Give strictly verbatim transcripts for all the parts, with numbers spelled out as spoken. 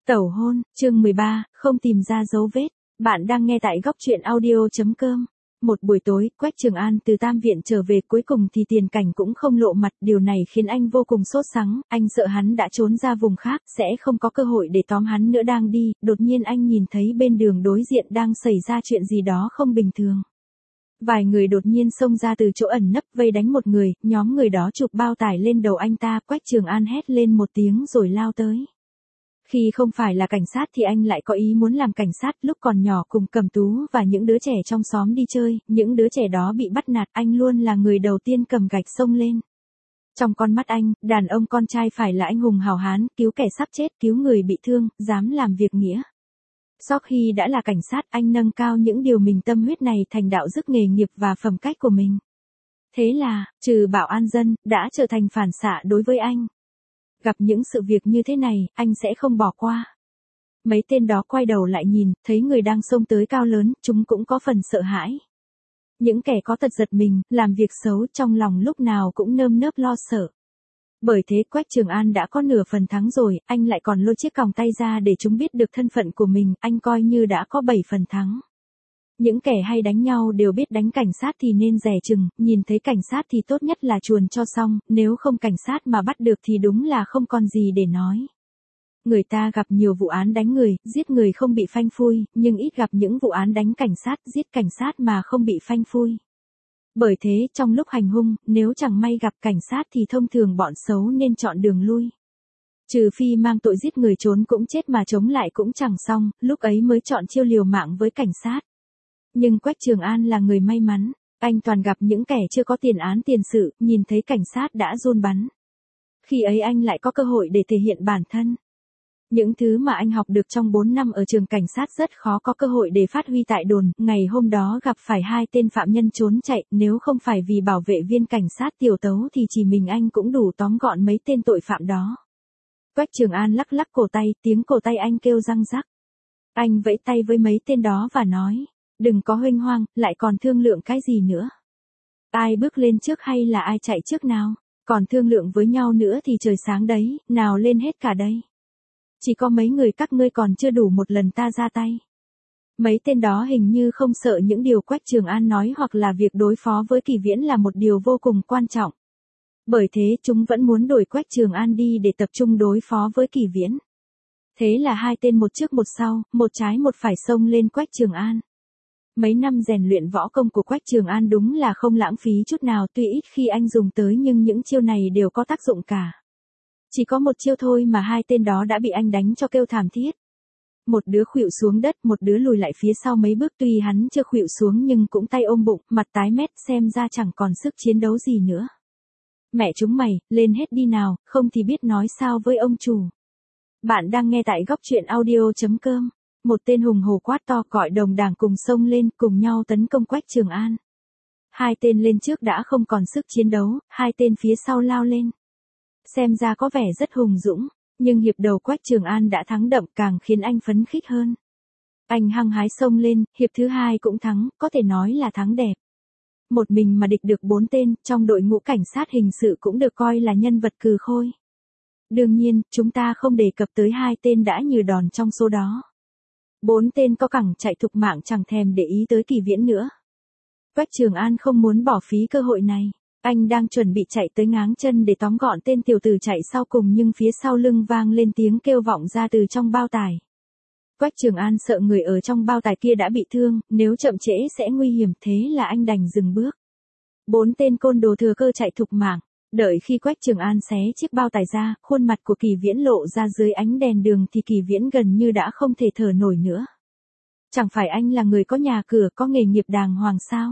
Tẩu hôn, chương mười ba, không tìm ra dấu vết. Bạn đang nghe tại góc truyện audio chấm com. Một buổi tối, Quách Trường An từ Tam Viện trở về, cuối cùng thì Tiền Cảnh cũng không lộ mặt, điều này khiến anh vô cùng sốt sắng, anh sợ hắn đã trốn ra vùng khác, sẽ không có cơ hội để tóm hắn nữa. Đang đi, đột nhiên anh nhìn thấy bên đường đối diện đang xảy ra chuyện gì đó không bình thường. Vài người đột nhiên xông ra từ chỗ ẩn nấp vây đánh một người, nhóm người đó chụp bao tải lên đầu anh ta, Quách Trường An hét lên một tiếng rồi lao tới. Khi không phải là cảnh sát thì anh lại có ý muốn làm cảnh sát. Lúc còn nhỏ cùng Cẩm Tú và những đứa trẻ trong xóm đi chơi, những đứa trẻ đó bị bắt nạt, anh luôn là người đầu tiên cầm gạch xông lên. Trong con mắt anh, đàn ông con trai phải là anh hùng hào hán, cứu kẻ sắp chết, cứu người bị thương, dám làm việc nghĩa. Sau khi đã là cảnh sát, anh nâng cao những điều mình tâm huyết này thành đạo đức nghề nghiệp và phẩm cách của mình. Thế là, trừ bảo an dân, đã trở thành phản xạ đối với anh. Gặp những sự việc như thế này, anh sẽ không bỏ qua. Mấy tên đó quay đầu lại nhìn, thấy người đang xông tới cao lớn, chúng cũng có phần sợ hãi. Những kẻ có tật giật mình, làm việc xấu trong lòng lúc nào cũng nơm nớp lo sợ. Bởi thế Quách Trường An đã có nửa phần thắng rồi, anh lại còn lôi chiếc còng tay ra để chúng biết được thân phận của mình, anh coi như đã có bảy phần thắng. Những kẻ hay đánh nhau đều biết đánh cảnh sát thì nên dè chừng, nhìn thấy cảnh sát thì tốt nhất là chuồn cho xong, nếu không cảnh sát mà bắt được thì đúng là không còn gì để nói. Người ta gặp nhiều vụ án đánh người, giết người không bị phanh phui, nhưng ít gặp những vụ án đánh cảnh sát, giết cảnh sát mà không bị phanh phui. Bởi thế, trong lúc hành hung, nếu chẳng may gặp cảnh sát thì thông thường bọn xấu nên chọn đường lui. Trừ phi mang tội giết người trốn cũng chết mà chống lại cũng chẳng xong, lúc ấy mới chọn chiêu liều mạng với cảnh sát. Nhưng Quách Trường An là người may mắn, anh toàn gặp những kẻ chưa có tiền án tiền sự, nhìn thấy cảnh sát đã run bắn. Khi ấy anh lại có cơ hội để thể hiện bản thân. Những thứ mà anh học được trong bốn năm ở trường cảnh sát rất khó có cơ hội để phát huy tại đồn. Ngày hôm đó gặp phải hai tên phạm nhân trốn chạy, nếu không phải vì bảo vệ viên cảnh sát Tiểu Tấu thì chỉ mình anh cũng đủ tóm gọn mấy tên tội phạm đó. Quách Trường An lắc lắc cổ tay, tiếng cổ tay anh kêu răng rắc. Anh vẫy tay với mấy tên đó và nói, đừng có huênh hoang, lại còn thương lượng cái gì nữa. Ai bước lên trước hay là ai chạy trước nào, còn thương lượng với nhau nữa thì trời sáng đấy, nào lên hết cả đây. Chỉ có mấy người các ngươi còn chưa đủ một lần ta ra tay. Mấy tên đó hình như không sợ những điều Quách Trường An nói, hoặc là việc đối phó với Kỳ Viễn là một điều vô cùng quan trọng. Bởi thế chúng vẫn muốn đuổi Quách Trường An đi để tập trung đối phó với Kỳ Viễn. Thế là hai tên một trước một sau, một trái một phải xông lên Quách Trường An. Mấy năm rèn luyện võ công của Quách Trường An đúng là không lãng phí chút nào, tuy ít khi anh dùng tới nhưng những chiêu này đều có tác dụng cả. Chỉ có một chiêu thôi mà hai tên đó đã bị anh đánh cho kêu thảm thiết. Một đứa khuỵu xuống đất, một đứa lùi lại phía sau mấy bước, tuy hắn chưa khuỵu xuống nhưng cũng tay ôm bụng, mặt tái mét, xem ra chẳng còn sức chiến đấu gì nữa. Mẹ chúng mày, lên hết đi nào, không thì biết nói sao với ông chủ. Bạn đang nghe tại góc truyện audio chấm com. Một tên hùng hổ quát to, gọi đồng đảng cùng xông lên, cùng nhau tấn công Quách Trường An. Hai tên lên trước đã không còn sức chiến đấu, hai tên phía sau lao lên. Xem ra có vẻ rất hùng dũng, nhưng hiệp đầu Quách Trường An đã thắng đậm, càng khiến anh phấn khích hơn. Anh hăng hái xông lên, hiệp thứ hai cũng thắng, có thể nói là thắng đẹp. Một mình mà địch được bốn tên, trong đội ngũ cảnh sát hình sự cũng được coi là nhân vật cừ khôi. Đương nhiên, chúng ta không đề cập tới hai tên đã nhừ đòn trong số đó. Bốn tên có cẳng chạy thục mạng chẳng thèm để ý tới Kỳ Viễn nữa. Quách Trường An không muốn bỏ phí cơ hội này. Anh đang chuẩn bị chạy tới ngáng chân để tóm gọn tên tiểu tử chạy sau cùng, nhưng phía sau lưng vang lên tiếng kêu vọng ra từ trong bao tải. Quách Trường An sợ người ở trong bao tải kia đã bị thương, nếu chậm trễ sẽ nguy hiểm, thế là anh đành dừng bước. Bốn tên côn đồ thừa cơ chạy thục mạng. Đợi khi Quách Trường An xé chiếc bao tải ra, khuôn mặt của Kỳ Viễn lộ ra dưới ánh đèn đường thì Kỳ Viễn gần như đã không thể thở nổi nữa. Chẳng phải anh là người có nhà cửa, có nghề nghiệp đàng hoàng sao?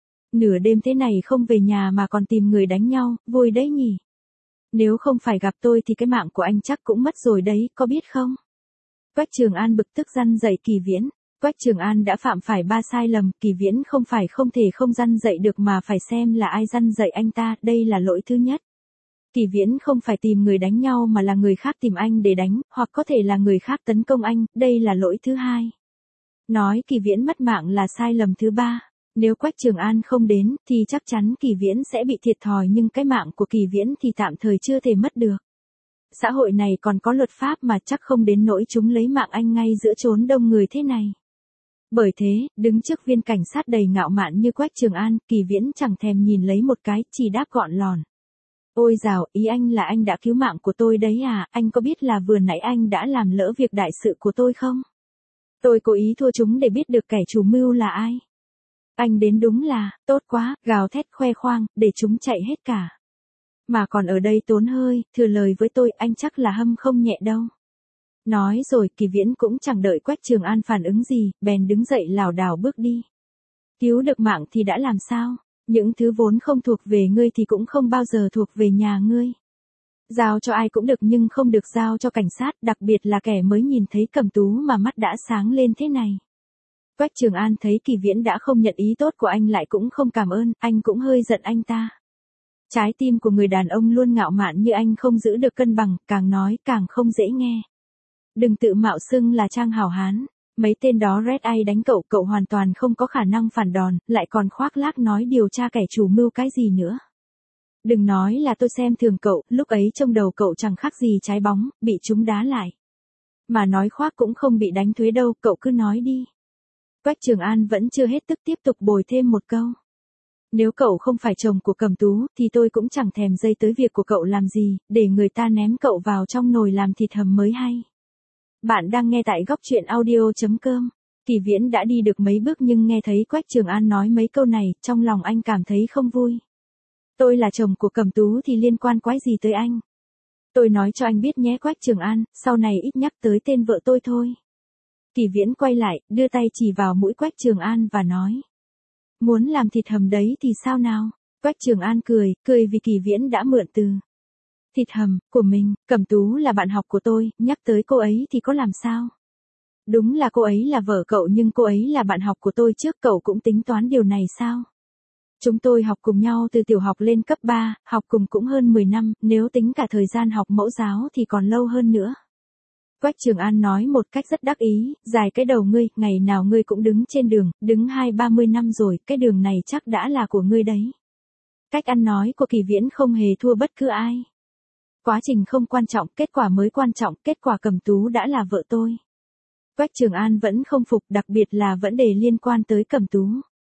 Nửa đêm thế này không về nhà mà còn tìm người đánh nhau, vui đấy nhỉ? Nếu không phải gặp tôi thì cái mạng của anh chắc cũng mất rồi đấy, có biết không? Quách Trường An bực tức răn dạy Kỳ Viễn. Quách Trường An đã phạm phải ba sai lầm, Kỳ Viễn không phải không thể không răn dạy được mà phải xem là ai răn dạy anh ta, đây là lỗi thứ nhất. Kỳ Viễn không phải tìm người đánh nhau mà là người khác tìm anh để đánh, hoặc có thể là người khác tấn công anh, đây là lỗi thứ hai. Nói Kỳ Viễn mất mạng là sai lầm thứ ba. Nếu Quách Trường An không đến, thì chắc chắn Kỳ Viễn sẽ bị thiệt thòi, nhưng cái mạng của Kỳ Viễn thì tạm thời chưa thể mất được. Xã hội này còn có luật pháp mà chắc không đến nỗi chúng lấy mạng anh ngay giữa chốn đông người thế này. Bởi thế, đứng trước viên cảnh sát đầy ngạo mạn như Quách Trường An, Kỳ Viễn chẳng thèm nhìn lấy một cái, chỉ đáp gọn lòn. Ôi dào, ý anh là anh đã cứu mạng của tôi đấy à, anh có biết là vừa nãy anh đã làm lỡ việc đại sự của tôi không? Tôi cố ý thua chúng để biết được kẻ chủ mưu là ai. Anh đến đúng là, tốt quá, gào thét khoe khoang, để chúng chạy hết cả. Mà còn ở đây tốn hơi, thừa lời với tôi, anh chắc là hâm không nhẹ đâu. Nói rồi, Kỳ Viễn cũng chẳng đợi Quách Trường An phản ứng gì, bèn đứng dậy lảo đảo bước đi. Cứu được mạng thì đã làm sao? Những thứ vốn không thuộc về ngươi thì cũng không bao giờ thuộc về nhà ngươi. Giao cho ai cũng được nhưng không được giao cho cảnh sát, đặc biệt là kẻ mới nhìn thấy Cẩm Tú mà mắt đã sáng lên thế này. Quách Trường An thấy Kỳ Viễn đã không nhận ý tốt của anh lại cũng không cảm ơn, anh cũng hơi giận anh ta. Trái tim của người đàn ông luôn ngạo mạn như anh không giữ được cân bằng, càng nói càng không dễ nghe. Đừng tự mạo xưng là trang hảo hán. Mấy tên đó Red Eye đánh cậu, cậu hoàn toàn không có khả năng phản đòn, lại còn khoác lác nói điều tra kẻ chủ mưu cái gì nữa. Đừng nói là tôi xem thường cậu, lúc ấy trong đầu cậu chẳng khác gì trái bóng, bị chúng đá lại. Mà nói khoác cũng không bị đánh thuế đâu, cậu cứ nói đi. Quách Trường An vẫn chưa hết tức tiếp tục bồi thêm một câu. Nếu cậu không phải chồng của Cẩm Tú, thì tôi cũng chẳng thèm dây tới việc của cậu làm gì, để người ta ném cậu vào trong nồi làm thịt hầm mới hay. Bạn đang nghe tại góc truyện audio chấm com. Kỳ Viễn đã đi được mấy bước nhưng nghe thấy Quách Trường An nói mấy câu này, trong lòng anh cảm thấy không vui. Tôi là chồng của Cẩm Tú thì liên quan quái gì tới anh? Tôi nói cho anh biết nhé Quách Trường An, sau này ít nhắc tới tên vợ tôi thôi. Kỳ Viễn quay lại, đưa tay chỉ vào mũi Quách Trường An và nói. Muốn làm thịt hầm đấy thì sao nào? Quách Trường An cười, cười vì Kỳ Viễn đã mượn từ. Thịt hầm, của mình, Cẩm Tú là bạn học của tôi, nhắc tới cô ấy thì có làm sao? Đúng là cô ấy là vợ cậu nhưng cô ấy là bạn học của tôi trước, cậu cũng tính toán điều này sao? Chúng tôi học cùng nhau từ tiểu học lên cấp ba, học cùng cũng hơn mười năm, nếu tính cả thời gian học mẫu giáo thì còn lâu hơn nữa. Quách Trường An nói một cách rất đắc ý, dài cái đầu ngươi, ngày nào ngươi cũng đứng trên đường, đứng hai ba mươi năm rồi, cái đường này chắc đã là của ngươi đấy. Cách ăn nói của Kỳ Viễn không hề thua bất cứ ai. Quá trình không quan trọng, kết quả mới quan trọng, kết quả Cẩm Tú đã là vợ tôi. Quách Trường An vẫn không phục, đặc biệt là vấn đề liên quan tới Cẩm Tú.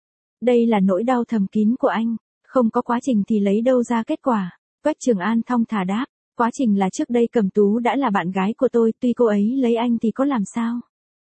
Đây là nỗi đau thầm kín của anh, không có quá trình thì lấy đâu ra kết quả. Quách Trường An thong thả đáp, quá trình là trước đây Cẩm Tú đã là bạn gái của tôi, tuy cô ấy lấy anh thì có làm sao.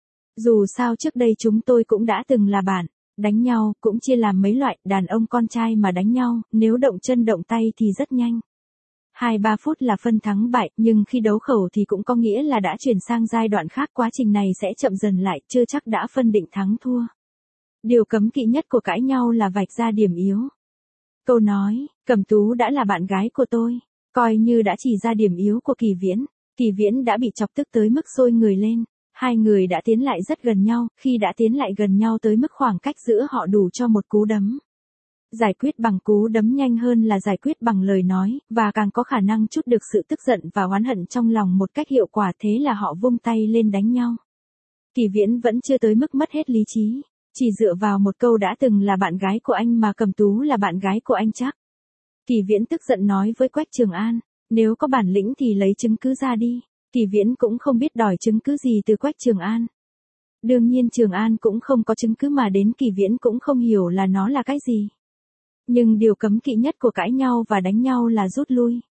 Dù sao trước đây chúng tôi cũng đã từng là bạn, đánh nhau, cũng chia làm mấy loại, đàn ông con trai mà đánh nhau, nếu động chân động tay thì rất nhanh. hai ba phút là phân thắng bại, nhưng khi đấu khẩu thì cũng có nghĩa là đã chuyển sang giai đoạn khác, quá trình này sẽ chậm dần lại, chưa chắc đã phân định thắng thua. Điều cấm kỵ nhất của cãi nhau là vạch ra điểm yếu. Câu nói, Cẩm Tú đã là bạn gái của tôi, coi như đã chỉ ra điểm yếu của Kỳ Viễn. Kỳ Viễn đã bị chọc tức tới mức sôi người lên. Hai người đã tiến lại rất gần nhau, khi đã tiến lại gần nhau tới mức khoảng cách giữa họ đủ cho một cú đấm. Giải quyết bằng cú đấm nhanh hơn là giải quyết bằng lời nói, và càng có khả năng trút được sự tức giận và oán hận trong lòng một cách hiệu quả, thế là họ vung tay lên đánh nhau. Kỳ Viễn vẫn chưa tới mức mất hết lý trí, chỉ dựa vào một câu đã từng là bạn gái của anh mà Cẩm Tú là bạn gái của anh chắc. Kỳ Viễn tức giận nói với Quách Trường An, nếu có bản lĩnh thì lấy chứng cứ ra đi. Kỳ Viễn cũng không biết đòi chứng cứ gì từ Quách Trường An. Đương nhiên Trường An cũng không có chứng cứ mà đến Kỳ Viễn cũng không hiểu là nó là cái gì. Nhưng điều cấm kỵ nhất của cãi nhau và đánh nhau là rút lui.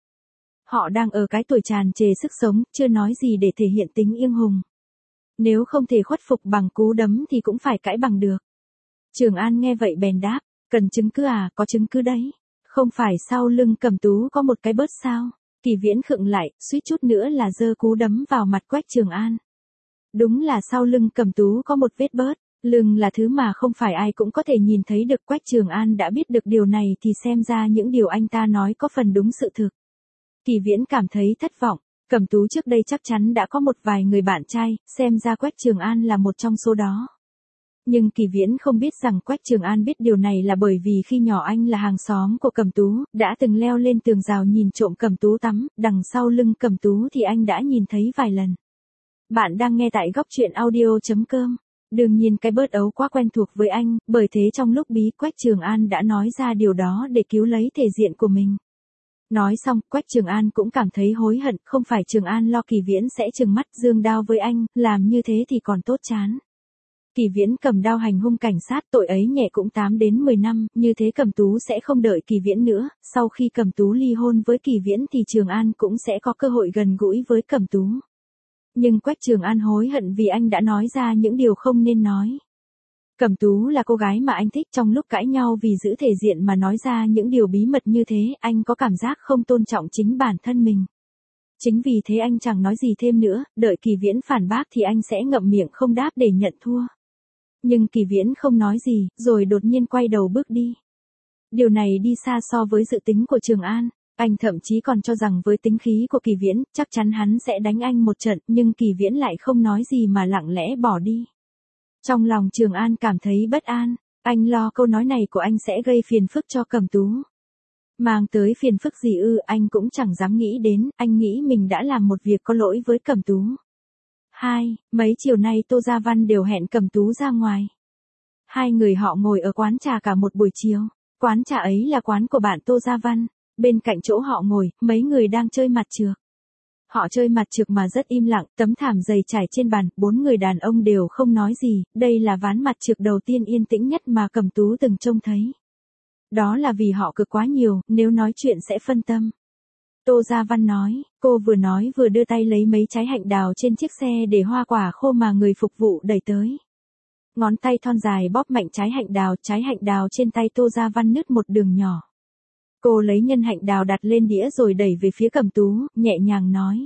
Họ đang ở cái tuổi tràn trề sức sống, chưa nói gì để thể hiện tính英hùng. Nếu không thể khuất phục bằng cú đấm thì cũng phải cãi bằng được. Trường An nghe vậy bèn đáp, cần chứng cứ à, có chứng cứ đấy. Không phải sau lưng Cẩm Tú có một cái bớt sao? Kỳ Viễn khựng lại, suýt chút nữa là giơ cú đấm vào mặt Quách Trường An. Đúng là sau lưng Cẩm Tú có một vết bớt, lưng là thứ mà không phải ai cũng có thể nhìn thấy được. Quách Trường An đã biết được điều này thì xem ra những điều anh ta nói có phần đúng sự thực. Kỳ Viễn cảm thấy thất vọng, Cẩm Tú trước đây chắc chắn đã có một vài người bạn trai, xem ra Quách Trường An là một trong số đó. Nhưng Kỳ Viễn không biết rằng Quách Trường An biết điều này là bởi vì khi nhỏ anh là hàng xóm của Cẩm Tú, đã từng leo lên tường rào nhìn trộm Cẩm Tú tắm, đằng sau lưng Cẩm Tú thì anh đã nhìn thấy vài lần. Bạn đang nghe tại góc truyện audio chấm com. Đương nhiên cái bớt ấu quá quen thuộc với anh, bởi thế trong lúc bí Quách Trường An đã nói ra điều đó để cứu lấy thể diện của mình. Nói xong, Quách Trường An cũng cảm thấy hối hận, không phải Trường An lo Kỳ Viễn sẽ trừng mắt giương đao với anh, làm như thế thì còn tốt chán. Kỳ Viễn cầm đao hành hung cảnh sát, tội ấy nhẹ cũng tám đến mười năm, như thế Cẩm Tú sẽ không đợi Kỳ Viễn nữa, sau khi Cẩm Tú ly hôn với Kỳ Viễn thì Trường An cũng sẽ có cơ hội gần gũi với Cẩm Tú. Nhưng Quách Trường An hối hận vì anh đã nói ra những điều không nên nói. Cẩm Tú là cô gái mà anh thích, trong lúc cãi nhau vì giữ thể diện mà nói ra những điều bí mật như thế, anh có cảm giác không tôn trọng chính bản thân mình. Chính vì thế anh chẳng nói gì thêm nữa, đợi Kỳ Viễn phản bác thì anh sẽ ngậm miệng không đáp để nhận thua. Nhưng Kỳ Viễn không nói gì, rồi đột nhiên quay đầu bước đi. Điều này đi xa so với dự tính của Trường An. Anh thậm chí còn cho rằng với tính khí của Kỳ Viễn, chắc chắn hắn sẽ đánh anh một trận, nhưng Kỳ Viễn lại không nói gì mà lặng lẽ bỏ đi. Trong lòng Trường An cảm thấy bất an, anh lo câu nói này của anh sẽ gây phiền phức cho Cẩm Tú. Mang tới phiền phức gì ư, anh cũng chẳng dám nghĩ đến, anh nghĩ mình đã làm một việc có lỗi với Cẩm Tú. Hai, mấy chiều nay Tô Gia Văn đều hẹn Cẩm Tú ra ngoài. Hai người họ ngồi ở quán trà cả một buổi chiều. Quán trà ấy là quán của bạn Tô Gia Văn. Bên cạnh chỗ họ ngồi, mấy người đang chơi mặt trược. Họ chơi mặt trược mà rất im lặng, tấm thảm dày trải trên bàn, bốn người đàn ông đều không nói gì, đây là ván mặt trược đầu tiên yên tĩnh nhất mà Cẩm Tú từng trông thấy. Đó là vì họ cực quá nhiều, nếu nói chuyện sẽ phân tâm. Tô Gia Văn nói, cô vừa nói vừa đưa tay lấy mấy trái hạnh đào trên chiếc xe để hoa quả khô mà người phục vụ đẩy tới. Ngón tay thon dài bóp mạnh trái hạnh đào, trái hạnh đào trên tay Tô Gia Văn nứt một đường nhỏ. Cô lấy nhân hạnh đào đặt lên đĩa rồi đẩy về phía Cẩm Tú, nhẹ nhàng nói.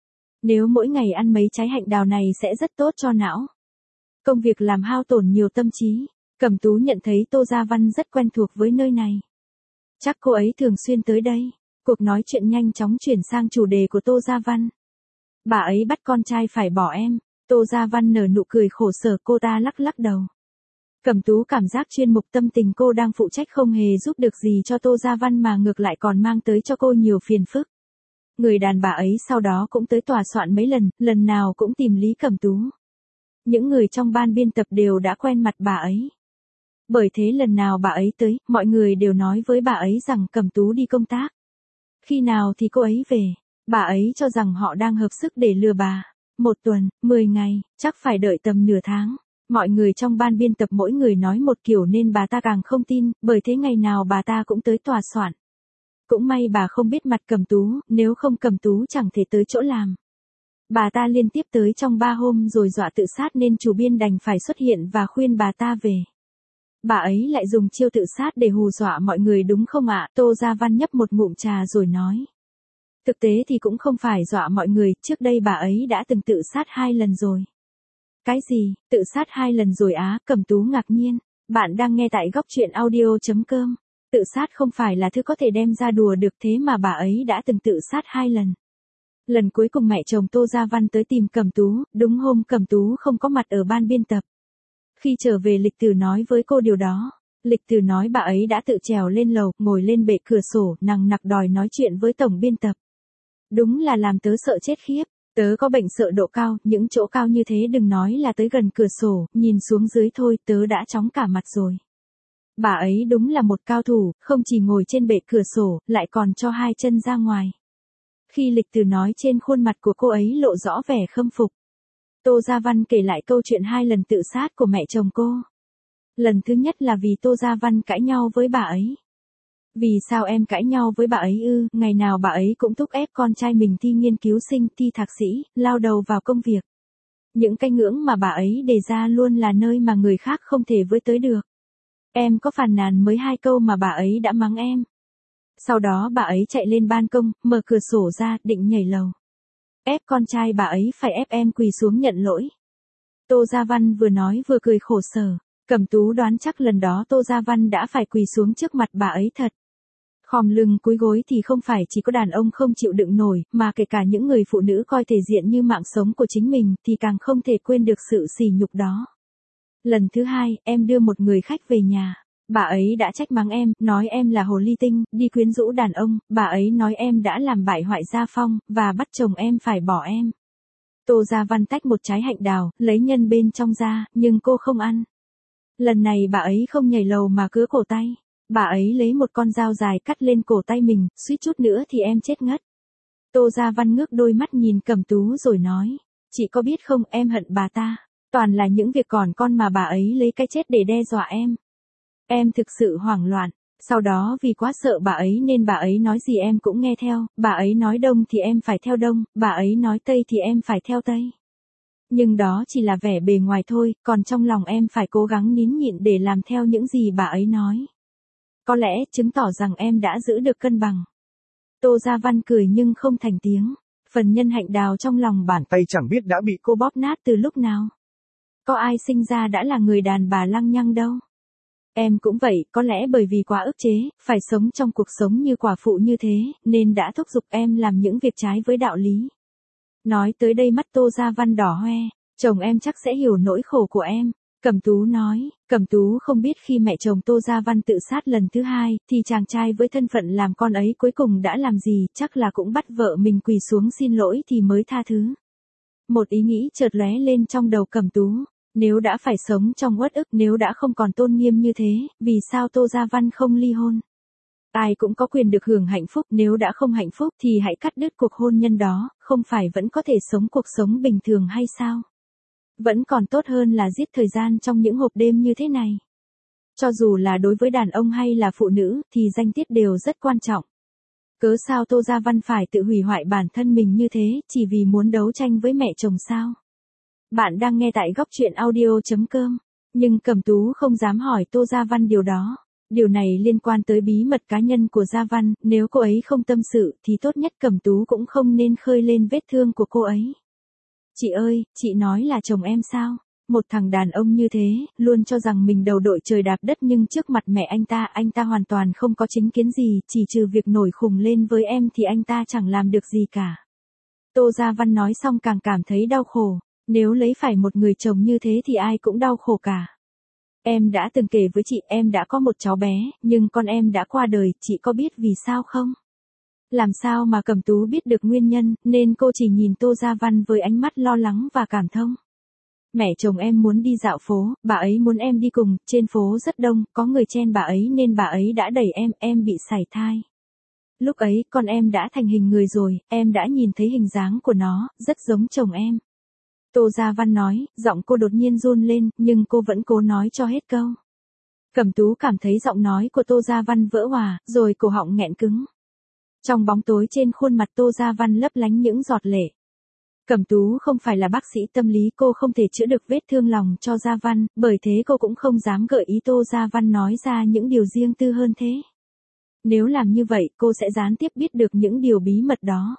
Nếu mỗi ngày ăn mấy trái hạnh đào này sẽ rất tốt cho não. Công việc làm hao tổn nhiều tâm trí. Cẩm Tú nhận thấy Tô Gia Văn rất quen thuộc với nơi này. Chắc cô ấy thường xuyên tới đây. Cuộc nói chuyện nhanh chóng chuyển sang chủ đề của Tô Gia Văn. Bà ấy bắt con trai phải bỏ em. Tô Gia Văn nở nụ cười khổ sở, cô ta lắc lắc đầu. Cẩm Tú cảm giác chuyên mục tâm tình cô đang phụ trách không hề giúp được gì cho Tô Gia Văn mà ngược lại còn mang tới cho cô nhiều phiền phức. Người đàn bà ấy sau đó cũng tới tòa soạn mấy lần, lần nào cũng tìm Lý Cẩm Tú. Những người trong ban biên tập đều đã quen mặt bà ấy. Bởi thế lần nào bà ấy tới, mọi người đều nói với bà ấy rằng Cẩm Tú đi công tác. Khi nào thì cô ấy về? Bà ấy cho rằng họ đang hợp sức để lừa bà. Một tuần, mười ngày, chắc phải đợi tầm nửa tháng. Mọi người trong ban biên tập mỗi người nói một kiểu nên bà ta càng không tin, bởi thế ngày nào bà ta cũng tới tòa soạn. Cũng may bà không biết mặt Cẩm Tú, nếu không Cẩm Tú chẳng thể tới chỗ làm. Bà ta liên tiếp tới trong ba hôm rồi dọa tự sát nên chủ biên đành phải xuất hiện và khuyên bà ta về. Bà ấy lại dùng chiêu tự sát để hù dọa mọi người đúng không ạ? Tô Gia Văn nhấp một ngụm trà rồi nói. Thực tế thì cũng không phải dọa mọi người, trước đây bà ấy đã từng tự sát hai lần rồi. Cái gì, tự sát hai lần rồi á? Cẩm Tú ngạc nhiên. Bạn đang nghe tại góc truyện audio chấm com. Tự sát không phải là thứ có thể đem ra đùa được, thế mà bà ấy đã từng tự sát hai lần. Lần cuối cùng mẹ chồng Tô Gia Văn tới tìm Cẩm Tú, đúng hôm Cẩm Tú không có mặt ở ban biên tập. Khi trở về Lịch Tử nói với cô điều đó. Lịch Tử nói bà ấy đã tự trèo lên lầu, ngồi lên bệ cửa sổ, nằng nặc đòi nói chuyện với tổng biên tập. Đúng là làm tớ sợ chết khiếp. Tớ có bệnh sợ độ cao, những chỗ cao như thế đừng nói là tới gần cửa sổ, nhìn xuống dưới thôi tớ đã chóng cả mặt rồi. Bà ấy đúng là một cao thủ, không chỉ ngồi trên bệ cửa sổ, lại còn cho hai chân ra ngoài. Khi Lịch Tử nói, trên khuôn mặt của cô ấy lộ rõ vẻ khâm phục. Tô Gia Văn kể lại câu chuyện hai lần tự sát của mẹ chồng cô. Lần thứ nhất là vì Tô Gia Văn cãi nhau với bà ấy. Vì sao em cãi nhau với bà ấy ư? Ngày nào bà ấy cũng thúc ép con trai mình thi nghiên cứu sinh, thi thạc sĩ, lao đầu vào công việc. Những cái ngưỡng mà bà ấy đề ra luôn là nơi mà người khác không thể với tới được. Em có phàn nàn mới hai câu mà bà ấy đã mắng em. Sau đó bà ấy chạy lên ban công, mở cửa sổ ra, định nhảy lầu. Ép con trai bà ấy phải ép em quỳ xuống nhận lỗi. Tô Gia Văn vừa nói vừa cười khổ sở. Cẩm Tú đoán chắc lần đó Tô Gia Văn đã phải quỳ xuống trước mặt bà ấy thật. Khom lưng cúi gối thì không phải chỉ có đàn ông không chịu đựng nổi, mà kể cả những người phụ nữ coi thể diện như mạng sống của chính mình thì càng không thể quên được sự sỉ nhục đó. Lần thứ hai, em đưa một người khách về nhà. Bà ấy đã trách mắng em, nói em là hồ ly tinh, đi quyến rũ đàn ông, bà ấy nói em đã làm bại hoại gia phong, và bắt chồng em phải bỏ em. Tô Gia Văn tách một trái hạnh đào, lấy nhân bên trong ra, nhưng cô không ăn. Lần này bà ấy không nhảy lầu mà cứa cổ tay. Bà ấy lấy một con dao dài cắt lên cổ tay mình, suýt chút nữa thì em chết ngất. Tô Gia Văn ngước đôi mắt nhìn Cẩm Tú rồi nói, chị có biết không, em hận bà ta. Toàn là những việc còn con mà bà ấy lấy cái chết để đe dọa em. Em thực sự hoảng loạn. Sau đó vì quá sợ bà ấy nên bà ấy nói gì em cũng nghe theo, bà ấy nói đông thì em phải theo đông, bà ấy nói tây thì em phải theo tây. Nhưng đó chỉ là vẻ bề ngoài thôi, còn trong lòng em phải cố gắng nín nhịn để làm theo những gì bà ấy nói. Có lẽ chứng tỏ rằng em đã giữ được cân bằng. Tô Gia Văn cười nhưng không thành tiếng. Phần nhân hạnh đào trong lòng bàn tay chẳng biết đã bị cô bóp nát từ lúc nào. Có ai sinh ra đã là người đàn bà lăng nhăng đâu. Em cũng vậy, có lẽ bởi vì quá ức chế, phải sống trong cuộc sống như quả phụ như thế, nên đã thúc giục em làm những việc trái với đạo lý. Nói tới đây mắt Tô Gia Văn đỏ hoe, chồng em chắc sẽ hiểu nỗi khổ của em. Cẩm Tú nói, Cẩm Tú không biết khi mẹ chồng Tô Gia Văn tự sát lần thứ hai, thì chàng trai với thân phận làm con ấy cuối cùng đã làm gì, chắc là cũng bắt vợ mình quỳ xuống xin lỗi thì mới tha thứ. Một ý nghĩ chợt lóe lên trong đầu Cẩm Tú. Nếu đã phải sống trong uất ức, nếu đã không còn tôn nghiêm như thế, vì sao Tô Gia Văn không ly hôn? Ai cũng có quyền được hưởng hạnh phúc, nếu đã không hạnh phúc thì hãy cắt đứt cuộc hôn nhân đó, không phải vẫn có thể sống cuộc sống bình thường hay sao? Vẫn còn tốt hơn là giết thời gian trong những hộp đêm như thế này. Cho dù là đối với đàn ông hay là phụ nữ, thì danh tiết đều rất quan trọng. Cớ sao Tô Gia Văn phải tự hủy hoại bản thân mình như thế, chỉ vì muốn đấu tranh với mẹ chồng sao? Bạn đang nghe tại góc truyện audio chấm com. Nhưng Cẩm Tú không dám hỏi Tô Gia Văn điều đó. Điều này liên quan tới bí mật cá nhân của Gia Văn, nếu cô ấy không tâm sự thì tốt nhất Cẩm Tú cũng không nên khơi lên vết thương của cô ấy. Chị ơi, chị nói là chồng em sao? Một thằng đàn ông như thế, luôn cho rằng mình đầu đội trời đạp đất nhưng trước mặt mẹ anh ta, anh ta hoàn toàn không có chính kiến gì, chỉ trừ việc nổi khùng lên với em thì anh ta chẳng làm được gì cả. Tô Gia Văn nói xong càng cảm thấy đau khổ. Nếu lấy phải một người chồng như thế thì ai cũng đau khổ cả. Em đã từng kể với chị em đã có một cháu bé, nhưng con em đã qua đời, chị có biết vì sao không? Làm sao mà Cẩm Tú biết được nguyên nhân, nên cô chỉ nhìn Tô Gia Văn với ánh mắt lo lắng và cảm thông. Mẹ chồng em muốn đi dạo phố, bà ấy muốn em đi cùng, trên phố rất đông, có người chen bà ấy nên bà ấy đã đẩy em, em bị sảy thai. Lúc ấy, con em đã thành hình người rồi, em đã nhìn thấy hình dáng của nó, rất giống chồng em. Tô Gia Văn nói, giọng cô đột nhiên run lên, nhưng cô vẫn cố nói cho hết câu. Cẩm Tú cảm thấy giọng nói của Tô Gia Văn vỡ òa, rồi cổ họng nghẹn cứng. Trong bóng tối trên khuôn mặt Tô Gia Văn lấp lánh những giọt lệ. Cẩm Tú không phải là bác sĩ tâm lý, cô không thể chữa được vết thương lòng cho Gia Văn, bởi thế cô cũng không dám gợi ý Tô Gia Văn nói ra những điều riêng tư hơn thế. Nếu làm như vậy, cô sẽ gián tiếp biết được những điều bí mật đó.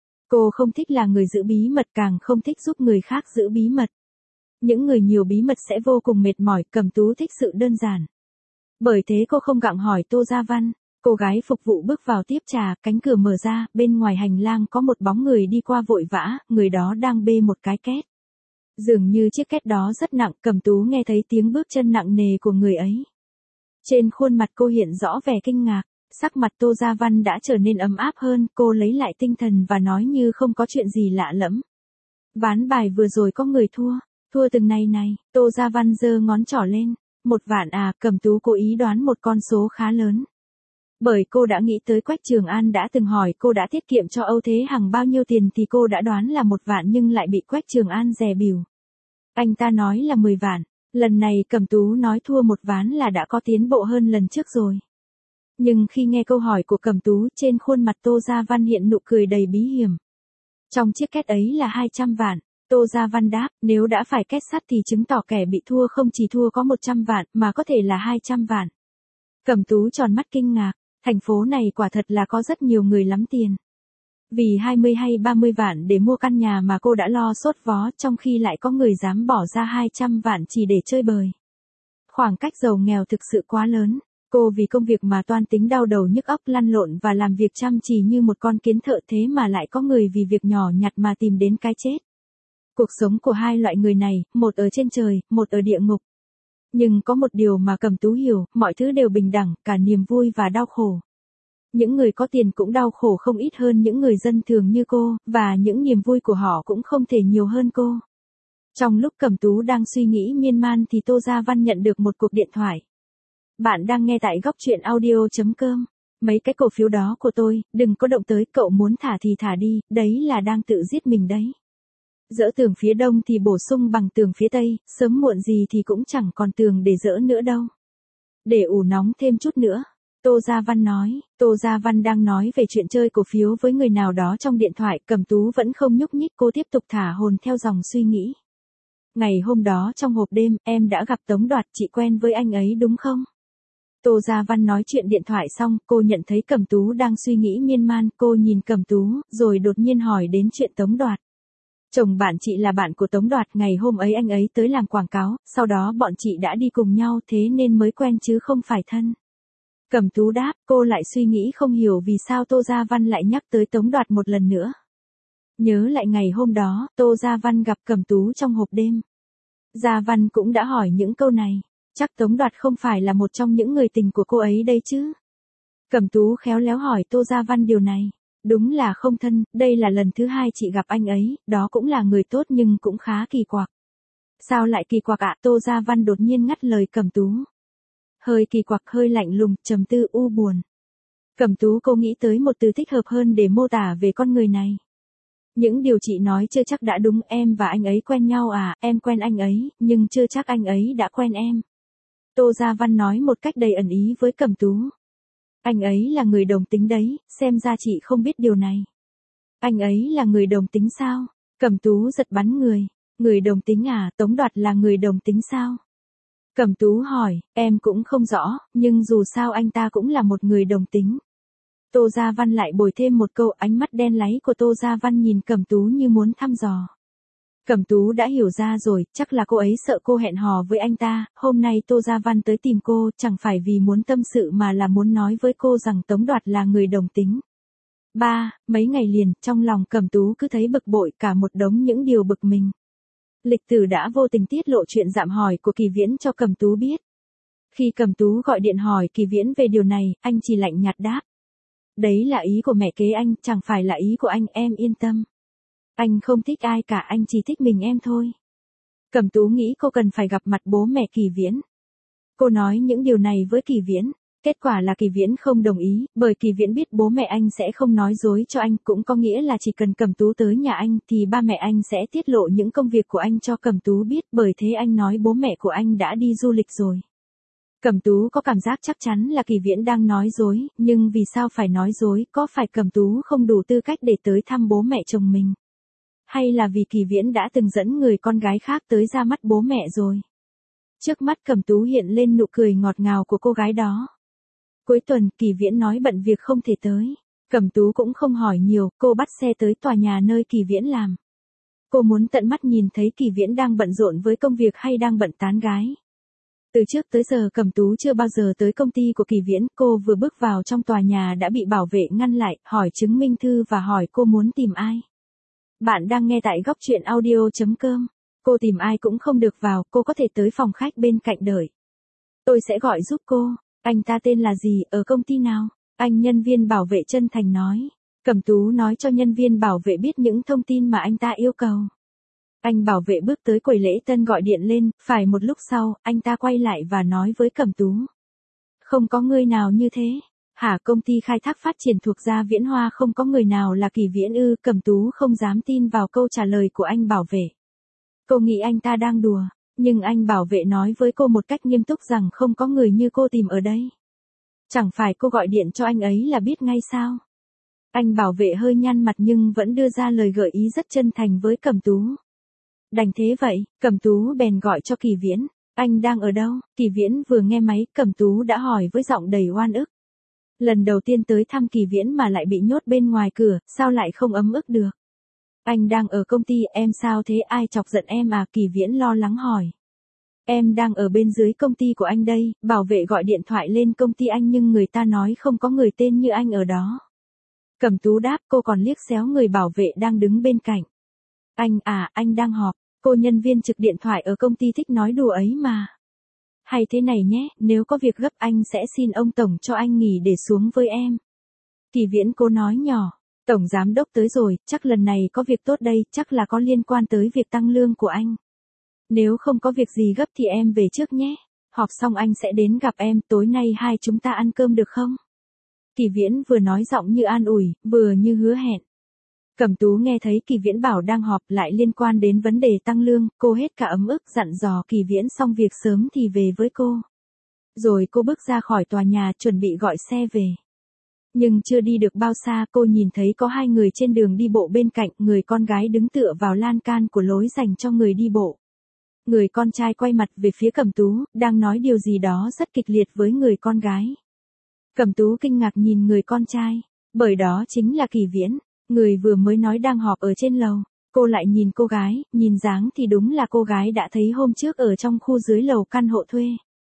Cô không thích là người giữ bí mật, càng không thích giúp người khác giữ bí mật. Những người nhiều bí mật sẽ vô cùng mệt mỏi, Cẩm Tú thích sự đơn giản. Bởi thế cô không gặng hỏi Tô Gia Văn. Cô gái phục vụ bước vào tiếp trà, cánh cửa mở ra, bên ngoài hành lang có một bóng người đi qua vội vã, người đó đang bê một cái két. Dường như chiếc két đó rất nặng, Cẩm Tú nghe thấy tiếng bước chân nặng nề của người ấy. Trên khuôn mặt cô hiện rõ vẻ kinh ngạc. Sắc mặt Tô Gia Văn đã trở nên ấm áp hơn, cô lấy lại tinh thần và nói như không có chuyện gì lạ lẫm. Ván bài vừa rồi có người thua, thua từng này này, Tô Gia Văn giơ ngón trỏ lên. Một vạn à, Cẩm Tú cố ý đoán một con số khá lớn. Bởi cô đã nghĩ tới Quách Trường An đã từng hỏi cô đã tiết kiệm cho Âu Thế Hằng bao nhiêu tiền thì cô đã đoán là một vạn nhưng lại bị Quách Trường An dè bỉu. Anh ta nói là mười vạn, lần này Cẩm Tú nói thua một ván là đã có tiến bộ hơn lần trước rồi. Nhưng khi nghe câu hỏi của Cẩm Tú, trên khuôn mặt Tô Gia Văn hiện nụ cười đầy bí hiểm. Trong chiếc két ấy là hai trăm vạn, Tô Gia Văn đáp, nếu đã phải két sắt thì chứng tỏ kẻ bị thua không chỉ thua có một trăm vạn, mà có thể là hai trăm vạn. Cẩm Tú tròn mắt kinh ngạc, thành phố này quả thật là có rất nhiều người lắm tiền. Vì hai mươi hay ba mươi vạn để mua căn nhà mà cô đã lo sốt vó, trong khi lại có người dám bỏ ra hai trăm vạn chỉ để chơi bời. Khoảng cách giàu nghèo thực sự quá lớn. Cô vì công việc mà toan tính đau đầu nhức óc lăn lộn và làm việc chăm chỉ như một con kiến thợ, thế mà lại có người vì việc nhỏ nhặt mà tìm đến cái chết. Cuộc sống của hai loại người này, một ở trên trời, một ở địa ngục. Nhưng có một điều mà Cẩm Tú hiểu, mọi thứ đều bình đẳng, cả niềm vui và đau khổ. Những người có tiền cũng đau khổ không ít hơn những người dân thường như cô, và những niềm vui của họ cũng không thể nhiều hơn cô. Trong lúc Cẩm Tú đang suy nghĩ miên man thì Tô Gia Văn nhận được một cuộc điện thoại. Bạn đang nghe tại góc truyện audio.com. Mấy cái cổ phiếu đó của tôi, đừng có động tới, cậu muốn thả thì thả đi, đấy là đang tự giết mình đấy. Dỡ tường phía đông thì bổ sung bằng tường phía tây, sớm muộn gì thì cũng chẳng còn tường để dỡ nữa đâu. Để ủ nóng thêm chút nữa. Tô Gia Văn nói, Tô Gia Văn đang nói về chuyện chơi cổ phiếu với người nào đó trong điện thoại, Cẩm Tú vẫn không nhúc nhích, cô tiếp tục thả hồn theo dòng suy nghĩ. Ngày hôm đó trong hộp đêm, em đã gặp Tống Đoạt, chị quen với anh ấy đúng không? Tô Gia Văn nói chuyện điện thoại xong, cô nhận thấy Cẩm Tú đang suy nghĩ miên man, cô nhìn Cẩm Tú, rồi đột nhiên hỏi đến chuyện Tống Đoạt. Chồng bạn chị là bạn của Tống Đoạt, ngày hôm ấy anh ấy tới làm quảng cáo, sau đó bọn chị đã đi cùng nhau, thế nên mới quen chứ không phải thân. Cẩm Tú đáp, cô lại suy nghĩ không hiểu vì sao Tô Gia Văn lại nhắc tới Tống Đoạt một lần nữa. Nhớ lại ngày hôm đó, Tô Gia Văn gặp Cẩm Tú trong hộp đêm. Gia Văn cũng đã hỏi những câu này, chắc Tống Đoạt không phải là một trong những người tình của cô ấy đây chứ. Cẩm Tú khéo léo hỏi Tô Gia Văn điều này. Đúng là không thân, đây là lần thứ hai chị gặp anh ấy, đó cũng là người tốt nhưng cũng khá kỳ quặc. Sao lại kỳ quặc ạ? Tô Gia Văn đột nhiên ngắt lời Cẩm Tú. Hơi kỳ quặc, hơi lạnh lùng, trầm tư, u buồn. Cẩm Tú cô nghĩ tới một từ thích hợp hơn để mô tả về con người này. Những điều chị nói chưa chắc đã đúng, em và anh ấy quen nhau à, em quen anh ấy, nhưng chưa chắc anh ấy đã quen em. Tô Gia Văn nói một cách đầy ẩn ý với Cẩm Tú. Anh ấy là người đồng tính đấy, xem ra chị không biết điều này. Anh ấy là người đồng tính sao? Cẩm Tú giật bắn người. Người đồng tính à, Tống Đoạt là người đồng tính sao? Cẩm Tú hỏi, em cũng không rõ, nhưng dù sao anh ta cũng là một người đồng tính. Tô Gia Văn lại bồi thêm một câu, ánh mắt đen láy của Tô Gia Văn nhìn Cẩm Tú như muốn thăm dò. Cẩm Tú đã hiểu ra rồi, chắc là cô ấy sợ cô hẹn hò với anh ta, hôm nay Tô Gia Văn tới tìm cô, chẳng phải vì muốn tâm sự mà là muốn nói với cô rằng Tống Đoạt là người đồng tính. Ba, mấy ngày liền, trong lòng Cẩm Tú cứ thấy bực bội, cả một đống những điều bực mình. Lịch Tử đã vô tình tiết lộ chuyện dạm hỏi của Kỳ Viễn cho Cẩm Tú biết. Khi Cẩm Tú gọi điện hỏi Kỳ Viễn về điều này, anh chỉ lạnh nhạt đáp. Đấy là ý của mẹ kế anh, chẳng phải là ý của anh, em yên tâm. Anh không thích ai cả, anh chỉ thích mình em thôi. Cẩm Tú nghĩ cô cần phải gặp mặt bố mẹ Kỳ Viễn. Cô nói những điều này với Kỳ Viễn. Kết quả là Kỳ Viễn không đồng ý, bởi Kỳ Viễn biết bố mẹ anh sẽ không nói dối cho anh, cũng có nghĩa là chỉ cần Cẩm Tú tới nhà anh thì ba mẹ anh sẽ tiết lộ những công việc của anh cho Cẩm Tú biết, bởi thế anh nói bố mẹ của anh đã đi du lịch rồi. Cẩm Tú có cảm giác chắc chắn là Kỳ Viễn đang nói dối, nhưng vì sao phải nói dối, có phải Cẩm Tú không đủ tư cách để tới thăm bố mẹ chồng mình? Hay là vì Kỳ Viễn đã từng dẫn người con gái khác tới ra mắt bố mẹ rồi? Trước mắt Cẩm Tú hiện lên nụ cười ngọt ngào của cô gái đó. Cuối tuần, Kỳ Viễn nói bận việc không thể tới. Cẩm Tú cũng không hỏi nhiều, cô bắt xe tới tòa nhà nơi Kỳ Viễn làm. Cô muốn tận mắt nhìn thấy Kỳ Viễn đang bận rộn với công việc hay đang bận tán gái. Từ trước tới giờ Cẩm Tú chưa bao giờ tới công ty của Kỳ Viễn, cô vừa bước vào trong tòa nhà đã bị bảo vệ ngăn lại, hỏi chứng minh thư và hỏi cô muốn tìm ai. Bạn đang nghe tại góc truyện audio.com. Cô tìm ai cũng không được vào, cô có thể tới phòng khách bên cạnh đợi. Tôi sẽ gọi giúp cô. Anh ta tên là gì, ở công ty nào? Anh nhân viên bảo vệ chân thành nói. Cẩm Tú nói cho nhân viên bảo vệ biết những thông tin mà anh ta yêu cầu. Anh bảo vệ bước tới quầy lễ tân gọi điện lên, phải một lúc sau, anh ta quay lại và nói với Cẩm Tú. Không có người nào như thế. Hả, công ty khai thác phát triển thuộc Gia Viễn Hoa không có người nào là Kỳ Viễn ư? Cẩm Tú không dám tin vào câu trả lời của anh bảo vệ. Cô nghĩ anh ta đang đùa, nhưng anh bảo vệ nói với cô một cách nghiêm túc rằng không có người như cô tìm ở đây. Chẳng phải cô gọi điện cho anh ấy là biết ngay sao? Anh bảo vệ hơi nhăn mặt nhưng vẫn đưa ra lời gợi ý rất chân thành với Cẩm Tú. Đành thế vậy, Cẩm Tú bèn gọi cho Kỳ Viễn. Anh đang ở đâu? Kỳ Viễn vừa nghe máy, Cẩm Tú đã hỏi với giọng đầy oan ức. Lần đầu tiên tới thăm Kỳ Viễn mà lại bị nhốt bên ngoài cửa, sao lại không ấm ức được? Anh đang ở công ty, em sao thế, ai chọc giận em à? Kỳ Viễn lo lắng hỏi. Em đang ở bên dưới công ty của anh đây, bảo vệ gọi điện thoại lên công ty anh nhưng người ta nói không có người tên như anh ở đó. Cẩm Tú đáp, cô còn liếc xéo người bảo vệ đang đứng bên cạnh. Anh à, anh đang họp, cô nhân viên trực điện thoại ở công ty thích nói đùa ấy mà. Hay thế này nhé, nếu có việc gấp anh sẽ xin ông Tổng cho anh nghỉ để xuống với em. Kỳ Viễn cô nói nhỏ, Tổng Giám Đốc tới rồi, chắc lần này có việc tốt đây, chắc là có liên quan tới việc tăng lương của anh. Nếu không có việc gì gấp thì em về trước nhé. Họp xong anh sẽ đến gặp em, tối nay hai chúng ta ăn cơm được không? Kỳ Viễn vừa nói giọng như an ủi, vừa như hứa hẹn. Cẩm Tú nghe thấy Kỳ Viễn bảo đang họp lại liên quan đến vấn đề tăng lương, cô hết cả ấm ức dặn dò Kỳ Viễn xong việc sớm thì về với cô. Rồi cô bước ra khỏi tòa nhà chuẩn bị gọi xe về. Nhưng chưa đi được bao xa cô nhìn thấy có hai người trên đường đi bộ bên cạnh, người con gái đứng tựa vào lan can của lối dành cho người đi bộ. Người con trai quay mặt về phía Cẩm Tú, đang nói điều gì đó rất kịch liệt với người con gái. Cẩm Tú kinh ngạc nhìn người con trai, bởi đó chính là Kỳ Viễn, người vừa mới nói đang họp ở trên lầu. Cô lại nhìn cô gái, nhìn dáng thì đúng là cô gái đã thấy hôm trước ở trong khu dưới lầu căn hộ thuê.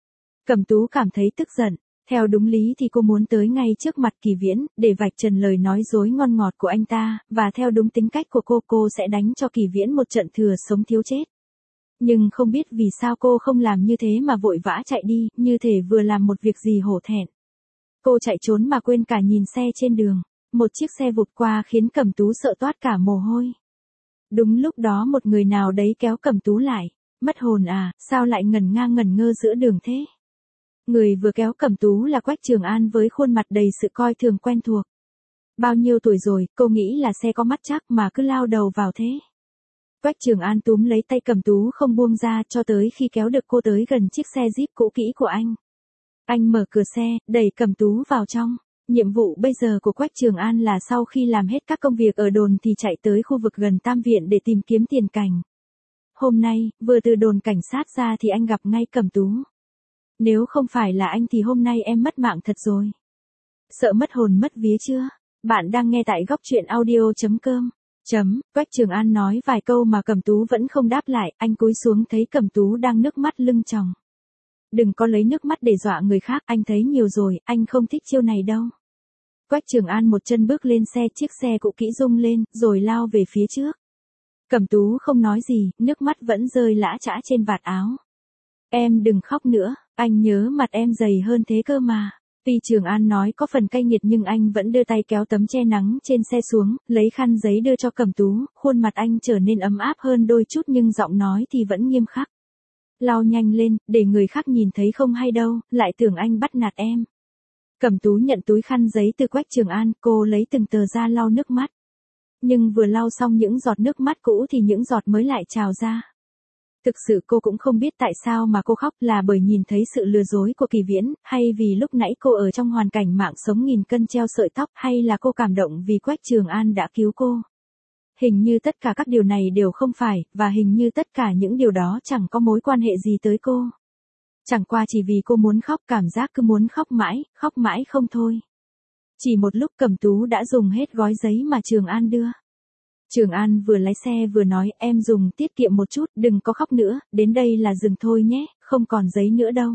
Cẩm Tú cảm thấy tức giận, theo đúng lý thì cô muốn tới ngay trước mặt Kỳ Viễn, để vạch trần lời nói dối ngon ngọt của anh ta, và theo đúng tính cách của cô, cô sẽ đánh cho Kỳ Viễn một trận thừa sống thiếu chết. Nhưng không biết vì sao cô không làm như thế mà vội vã chạy đi, như thể vừa làm một việc gì hổ thẹn. Cô chạy trốn mà quên cả nhìn xe trên đường, một chiếc xe vụt qua khiến Cẩm Tú sợ toát cả mồ hôi. Đúng lúc đó một người nào đấy kéo Cẩm Tú lại, mất hồn à, sao lại ngẩn ngang ngẩn ngơ giữa đường thế? Người vừa kéo Cẩm Tú là Quách Trường An với khuôn mặt đầy sự coi thường quen thuộc. Bao nhiêu tuổi rồi, cô nghĩ là xe có mắt chắc mà cứ lao đầu vào thế. Quách Trường An túm lấy tay Cẩm Tú không buông ra cho tới khi kéo được cô tới gần chiếc xe Jeep cũ kỹ của anh. Anh mở cửa xe, đẩy Cẩm Tú vào trong. Nhiệm vụ bây giờ của Quách Trường An là sau khi làm hết các công việc ở đồn thì chạy tới khu vực gần Tam Viện để tìm kiếm tiền cảnh. Hôm nay, vừa từ đồn cảnh sát ra thì anh gặp ngay Cẩm Tú. Nếu không phải là anh thì hôm nay em mất mạng thật rồi. Sợ mất hồn mất vía chưa? Bạn đang nghe tại góc truyện audio chấm com. Chấm, Quách Trường An nói vài câu mà Cẩm Tú vẫn không đáp lại, anh cúi xuống thấy Cẩm Tú đang nước mắt lưng tròng. Đừng có lấy nước mắt để dọa người khác, anh thấy nhiều rồi, anh không thích chiêu này đâu. Quách Trường An một chân bước lên xe, chiếc xe cũ kỹ rung lên, rồi lao về phía trước. Cẩm Tú không nói gì, nước mắt vẫn rơi lã chã trên vạt áo. Em đừng khóc nữa, anh nhớ mặt em dày hơn thế cơ mà. Tuy Trường An nói có phần cay nghiệt nhưng anh vẫn đưa tay kéo tấm che nắng trên xe xuống, lấy khăn giấy đưa cho Cẩm Tú, khuôn mặt anh trở nên ấm áp hơn đôi chút nhưng giọng nói thì vẫn nghiêm khắc. Lau nhanh lên, để người khác nhìn thấy không hay đâu, lại tưởng anh bắt nạt em. Cẩm Tú nhận túi khăn giấy từ Quách Trường An, cô lấy từng tờ ra lau nước mắt. Nhưng vừa lau xong những giọt nước mắt cũ thì những giọt mới lại trào ra. Thực sự cô cũng không biết tại sao mà cô khóc, là bởi nhìn thấy sự lừa dối của Kỳ Viễn, hay vì lúc nãy cô ở trong hoàn cảnh mạng sống nghìn cân treo sợi tóc, hay là cô cảm động vì Quách Trường An đã cứu cô. Hình như tất cả các điều này đều không phải, và hình như tất cả những điều đó chẳng có mối quan hệ gì tới cô. Chẳng qua chỉ vì cô muốn khóc, cảm giác cứ muốn khóc mãi, khóc mãi không thôi. Chỉ một lúc Cẩm Tú đã dùng hết gói giấy mà Trường An đưa. Trường An vừa lái xe vừa nói, em dùng tiết kiệm một chút, đừng có khóc nữa, đến đây là dừng thôi nhé, không còn giấy nữa đâu.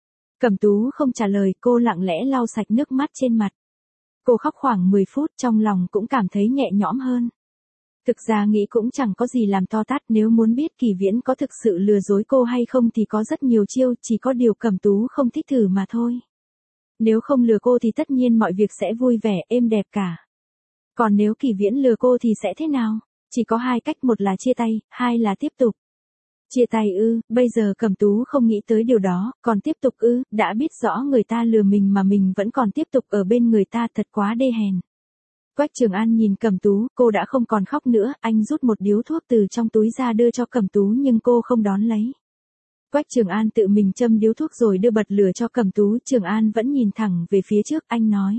Cẩm Tú không trả lời, cô lặng lẽ lau sạch nước mắt trên mặt. Cô khóc khoảng mười phút, trong lòng cũng cảm thấy nhẹ nhõm hơn. Thực ra nghĩ cũng chẳng có gì làm to tát, nếu muốn biết Kỳ Viễn có thực sự lừa dối cô hay không thì có rất nhiều chiêu, chỉ có điều Cẩm Tú không thích thử mà thôi. Nếu không lừa cô thì tất nhiên mọi việc sẽ vui vẻ, êm đẹp cả. Còn nếu Kỳ Viễn lừa cô thì sẽ thế nào? Chỉ có hai cách, một là chia tay, hai là tiếp tục. Chia tay ư, bây giờ Cẩm Tú không nghĩ tới điều đó, còn tiếp tục ư, đã biết rõ người ta lừa mình mà mình vẫn còn tiếp tục ở bên người ta, thật quá đê hèn. Quách Trường An nhìn Cẩm Tú, cô đã không còn khóc nữa, anh rút một điếu thuốc từ trong túi ra đưa cho Cẩm Tú nhưng cô không đón lấy. Quách Trường An tự mình châm điếu thuốc rồi đưa bật lửa cho Cẩm Tú, Trường An vẫn nhìn thẳng về phía trước, anh nói.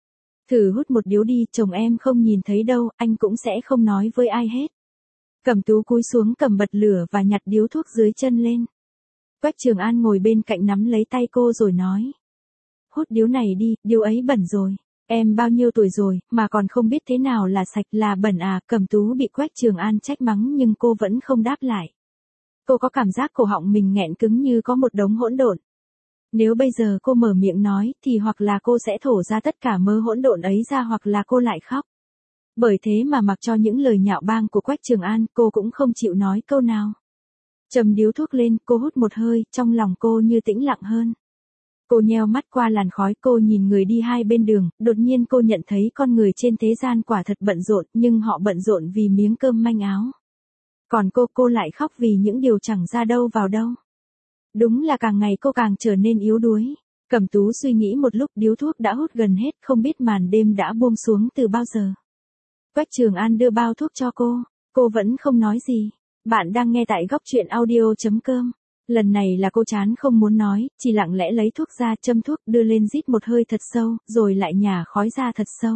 Thử hút một điếu đi, chồng em không nhìn thấy đâu, anh cũng sẽ không nói với ai hết. Cẩm Tú cúi xuống cầm bật lửa và nhặt điếu thuốc dưới chân lên. Quách Trường An ngồi bên cạnh nắm lấy tay cô rồi nói. Hút điếu này đi, điếu ấy bẩn rồi. Em bao nhiêu tuổi rồi, mà còn không biết thế nào là sạch là bẩn à, Cẩm Tú bị Quách Trường An trách mắng nhưng cô vẫn không đáp lại. Cô có cảm giác cổ họng mình nghẹn cứng như có một đống hỗn độn. Nếu bây giờ cô mở miệng nói thì hoặc là cô sẽ thổ ra tất cả mớ hỗn độn ấy ra hoặc là cô lại khóc. Bởi thế mà mặc cho những lời nhạo báng của Quách Trường An, cô cũng không chịu nói câu nào. Châm điếu thuốc lên, cô hút một hơi, trong lòng cô như tĩnh lặng hơn. Cô nheo mắt qua làn khói, cô nhìn người đi hai bên đường, đột nhiên cô nhận thấy con người trên thế gian quả thật bận rộn, nhưng họ bận rộn vì miếng cơm manh áo. Còn cô, cô lại khóc vì những điều chẳng ra đâu vào đâu. Đúng là càng ngày cô càng trở nên yếu đuối. Cẩm Tú suy nghĩ một lúc, điếu thuốc đã hút gần hết, không biết màn đêm đã buông xuống từ bao giờ. Quách Trường An đưa bao thuốc cho cô, cô vẫn không nói gì. Bạn đang nghe tại góc truyện audio.com. Lần này là cô chán không muốn nói, chỉ lặng lẽ lấy thuốc ra, châm thuốc, đưa lên rít một hơi thật sâu, rồi lại nhả khói ra thật sâu.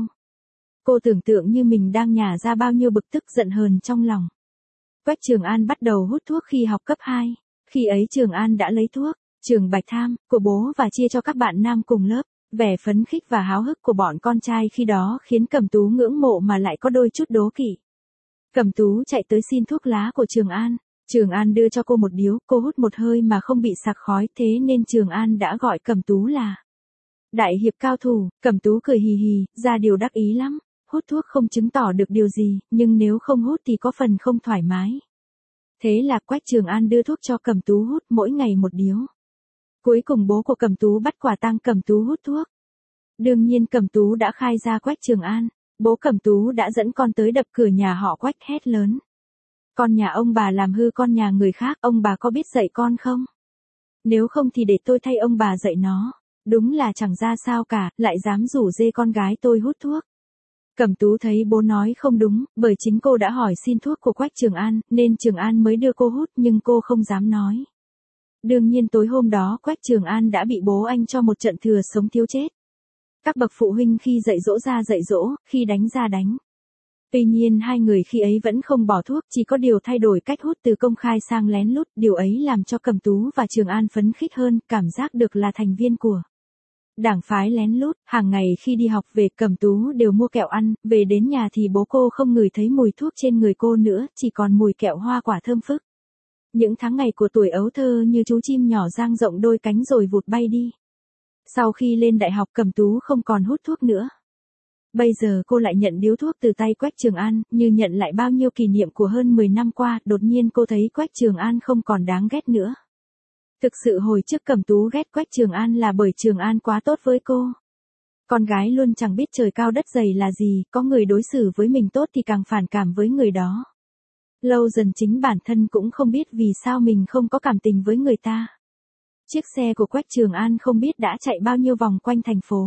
Cô tưởng tượng như mình đang nhả ra bao nhiêu bực tức giận hờn trong lòng. Quách Trường An bắt đầu hút thuốc khi học cấp hai. Khi ấy Trường An đã lấy thuốc, Trường Bạch Tham, của bố và chia cho các bạn nam cùng lớp. Vẻ phấn khích và háo hức của bọn con trai khi đó khiến Cẩm Tú ngưỡng mộ mà lại có đôi chút đố kỵ. Cẩm Tú chạy tới xin thuốc lá của Trường An. Trường An đưa cho cô một điếu, cô hút một hơi mà không bị sặc khói, thế nên Trường An đã gọi Cẩm Tú là đại hiệp cao thủ. Cẩm Tú cười hì hì, ra điều đắc ý lắm. Hút thuốc không chứng tỏ được điều gì, nhưng nếu không hút thì có phần không thoải mái. Thế là Quách Trường An đưa thuốc cho Cẩm Tú hút, mỗi ngày một điếu. Cuối cùng bố của Cẩm Tú bắt quả tang Cẩm Tú hút thuốc. Đương nhiên Cẩm Tú đã khai ra Quách Trường An. Bố Cẩm Tú đã dẫn con tới đập cửa nhà họ Quách, hét lớn: con nhà ông bà làm hư con nhà người khác, ông bà có biết dạy con không? Nếu không thì để tôi thay ông bà dạy nó. Đúng là chẳng ra sao cả, lại dám rủ dê con gái tôi hút thuốc. Cẩm Tú thấy bố nói không đúng, bởi chính cô đã hỏi xin thuốc của Quách Trường An, nên Trường An mới đưa cô hút, nhưng cô không dám nói. Đương nhiên tối hôm đó Quách Trường An đã bị bố anh cho một trận thừa sống thiếu chết. Các bậc phụ huynh khi dạy dỗ ra dạy dỗ, khi đánh ra đánh. Tuy nhiên hai người khi ấy vẫn không bỏ thuốc, chỉ có điều thay đổi cách hút từ công khai sang lén lút, điều ấy làm cho Cẩm Tú và Trường An phấn khích hơn, cảm giác được là thành viên của đảng phái lén lút. Hàng ngày khi đi học về, Cẩm Tú đều mua kẹo ăn, về đến nhà thì bố cô không ngửi thấy mùi thuốc trên người cô nữa, chỉ còn mùi kẹo hoa quả thơm phức. Những tháng ngày của tuổi ấu thơ như chú chim nhỏ dang rộng đôi cánh rồi vụt bay đi. Sau khi lên đại học Cẩm Tú không còn hút thuốc nữa. Bây giờ cô lại nhận điếu thuốc từ tay Quách Trường An, như nhận lại bao nhiêu kỷ niệm của hơn mười năm qua, đột nhiên cô thấy Quách Trường An không còn đáng ghét nữa. Thực sự hồi trước Cẩm Tú ghét Quách Trường An là bởi Trường An quá tốt với cô. Con gái luôn chẳng biết trời cao đất dày là gì, có người đối xử với mình tốt thì càng phản cảm với người đó. Lâu dần chính bản thân cũng không biết vì sao mình không có cảm tình với người ta. Chiếc xe của Quách Trường An không biết đã chạy bao nhiêu vòng quanh thành phố.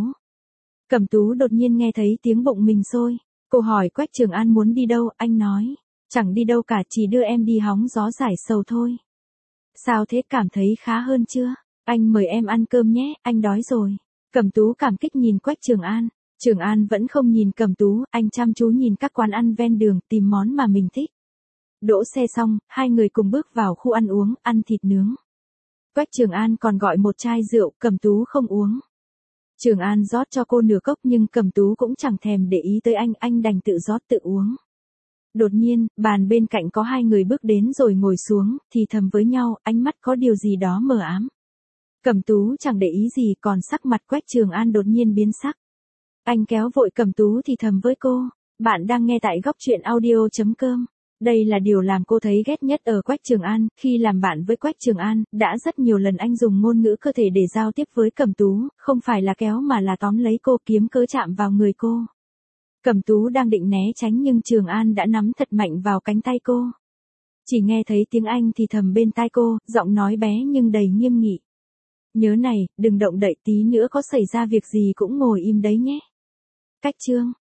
Cẩm Tú đột nhiên nghe thấy tiếng bụng mình sôi. Cô hỏi Quách Trường An muốn đi đâu, anh nói, chẳng đi đâu cả, chỉ đưa em đi hóng gió giải sầu thôi. Sao thế, cảm thấy khá hơn chưa? Anh mời em ăn cơm nhé, anh đói rồi. Cẩm Tú cảm kích nhìn Quách Trường An. Trường An vẫn không nhìn Cẩm Tú, anh chăm chú nhìn các quán ăn ven đường, tìm món mà mình thích. Đỗ xe xong, hai người cùng bước vào khu ăn uống, ăn thịt nướng. Quách Trường An còn gọi một chai rượu, Cẩm Tú không uống. Trường An rót cho cô nửa cốc nhưng Cẩm Tú cũng chẳng thèm để ý tới anh, anh đành tự rót tự uống. Đột nhiên, bàn bên cạnh có hai người bước đến rồi ngồi xuống, thì thầm với nhau, ánh mắt có điều gì đó mờ ám. Cẩm Tú chẳng để ý gì, còn sắc mặt Quách Trường An đột nhiên biến sắc. Anh kéo vội Cẩm Tú thì thầm với cô, bạn đang nghe tại góc truyện audio.com. Đây là điều làm cô thấy ghét nhất ở Quách Trường An, khi làm bạn với Quách Trường An, đã rất nhiều lần anh dùng ngôn ngữ cơ thể để giao tiếp với Cẩm Tú, không phải là kéo mà là tóm lấy cô, kiếm cớ chạm vào người cô. Cẩm Tú đang định né tránh nhưng Trường An đã nắm thật mạnh vào cánh tay cô. Chỉ nghe thấy tiếng Anh thì thầm bên tai cô, giọng nói bé nhưng đầy nghiêm nghị. Nhớ này, đừng động đậy, tí nữa có xảy ra việc gì cũng ngồi im đấy nhé. Cách chương